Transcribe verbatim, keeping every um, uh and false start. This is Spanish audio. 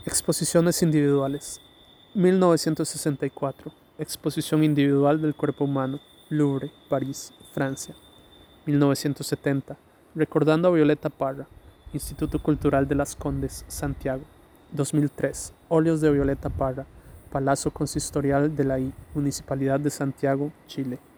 Exposiciones individuales. mil novecientos sesenta y cuatro. Exposición individual del cuerpo humano. Louvre, París, Francia. mil novecientos setenta. Recordando a Violeta Parra. Instituto Cultural de las Condes, Santiago. dos mil tres. Óleos de Violeta Parra. Palazzo Consistorial de la I. Municipalidad de Santiago, Chile.